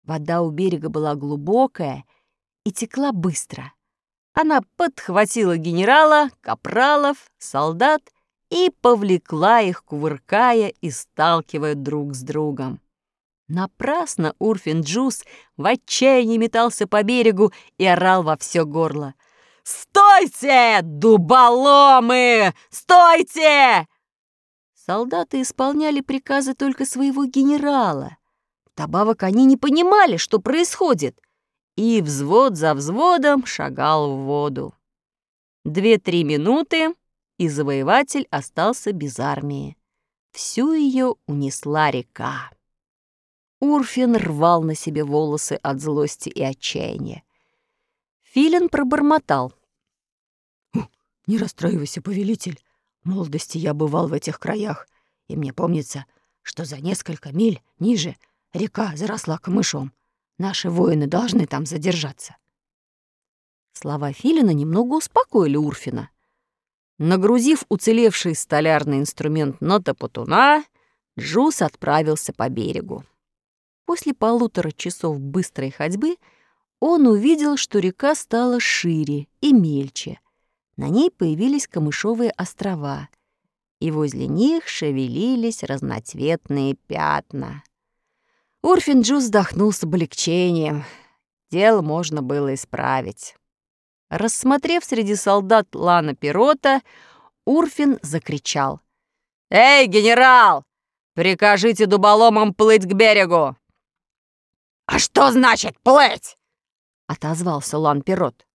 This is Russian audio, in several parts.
Вода у берега была глубокая и текла быстро. Она подхватила генерала, капралов, солдат и повлекла их, кувыркая и сталкивая друг с другом. Напрасно Урфин-Джюс в отчаянии метался по берегу и орал во все горло: «Стойте, дуболомы! Стойте!» Солдаты исполняли приказы только своего генерала. Вдобавок они не понимали, что происходит, и взвод за взводом шагал в воду. 2-3 минуты, и завоеватель остался без армии. Всю ее унесла река. Урфин рвал на себе волосы от злости и отчаяния. Филин пробормотал: «Не расстраивайся, повелитель. В молодости я бывал в этих краях, и мне помнится, что за несколько миль ниже река заросла камышом. Наши воины должны там задержаться». Слова Филина немного успокоили Урфина. Нагрузив уцелевший столярный инструмент на топотуна, Джус отправился по берегу. После 1,5 часов быстрой ходьбы он увидел, что река стала шире и мельче. На ней появились камышовые острова, и возле них шевелились разноцветные пятна. Урфин-Джюс вздохнул с облегчением. Дело можно было исправить. Рассмотрев среди солдат Лана Пирота, Урфин закричал: «Эй, генерал! Прикажите дуболомам плыть к берегу!» «А что значит плыть?» — отозвался Лан Пирот.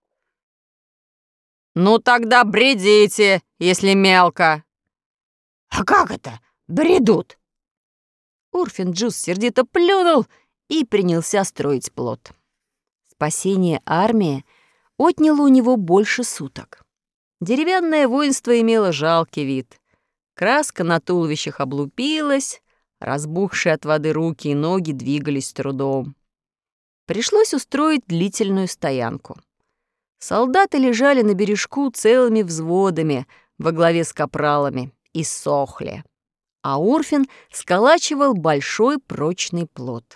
«Ну тогда бредите, если мелко». «А как это бредут?» Урфин-Джюс сердито плюнул и принялся строить плот. Спасение армии отняло у него больше суток. Деревянное воинство имело жалкий вид. Краска на туловищах облупилась, разбухшие от воды руки и ноги двигались с трудом. Пришлось устроить длительную стоянку. Солдаты лежали на бережку целыми взводами во главе с капралами и сохли, а Урфин сколачивал большой прочный плот.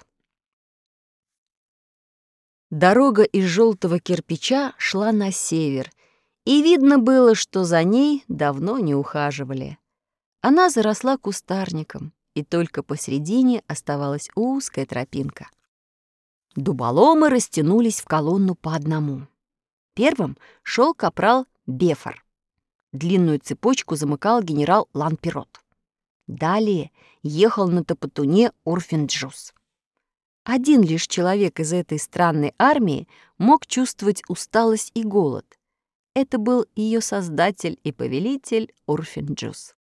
Дорога из желтого кирпича шла на север, и видно было, что за ней давно не ухаживали. Она заросла кустарником, и только посредине оставалась узкая тропинка. Дуболомы растянулись в колонну по одному. Первым шел капрал Бефор. Длинную цепочку замыкал генерал Лан Пирот. Далее ехал на топотуне Урфин-Джюс. Один лишь человек из этой странной армии мог чувствовать усталость и голод. Это был ее создатель и повелитель Урфин-Джюс.